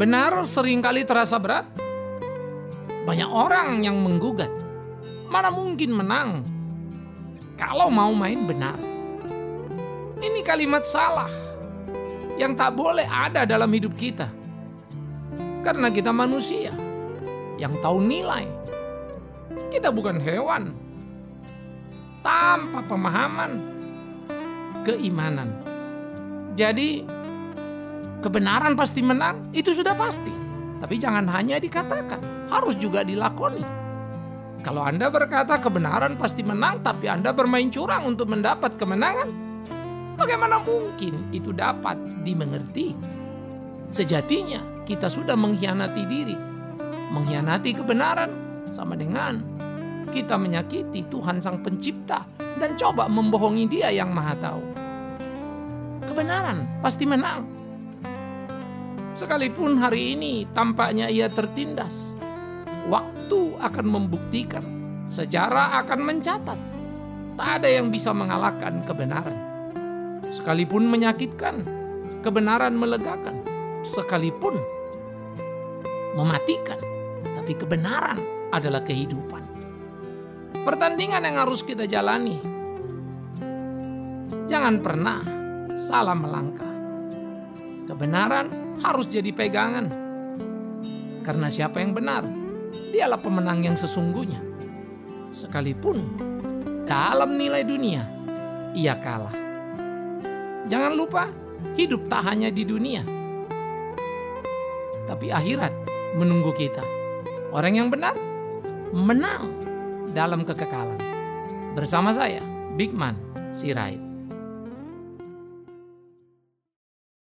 Benar seringkali terasa berat. Banyak orang yang menggugat. Mana mungkin menang kalau mau main benar. Ini kalimat salah yang tak boleh ada dalam hidup kita. Karena kita manusia yang tahu nilai. Kita bukan hewan. Tanpa pemahaman keimanan. Jadi kebenaran pasti menang, itu sudah pasti. Tapi jangan hanya dikatakan, harus juga dilakoni. Kalau Anda berkata kebenaran pasti menang, tapi Anda bermain curang untuk mendapat kemenangan, bagaimana mungkin itu dapat dimengerti? Sejatinya kita sudah mengkhianati diri. Mengkhianati kebenaran sama dengan kita menyakiti Tuhan Sang Pencipta dan coba membohongi Dia yang Maha Tahu. Kebenaran pasti menang. Sekalipun hari ini tampaknya ia tertindas, waktu akan membuktikan, sejarah akan mencatat. Tak ada yang bisa mengalahkan kebenaran. Sekalipun menyakitkan, kebenaran melegakan. Sekalipun mematikan, tapi kebenaran adalah kehidupan. Pertandingan yang harus kita jalani. Jangan pernah salah melangkah. Kebenaran harus jadi pegangan. Karena siapa yang benar, dialah pemenang yang sesungguhnya. Sekalipun dalam nilai dunia, ia kalah. Jangan lupa, hidup tak hanya di dunia, tapi akhirat menunggu kita. Orang yang benar menang dalam kekekalan. Bersama saya, Bigman Sirait.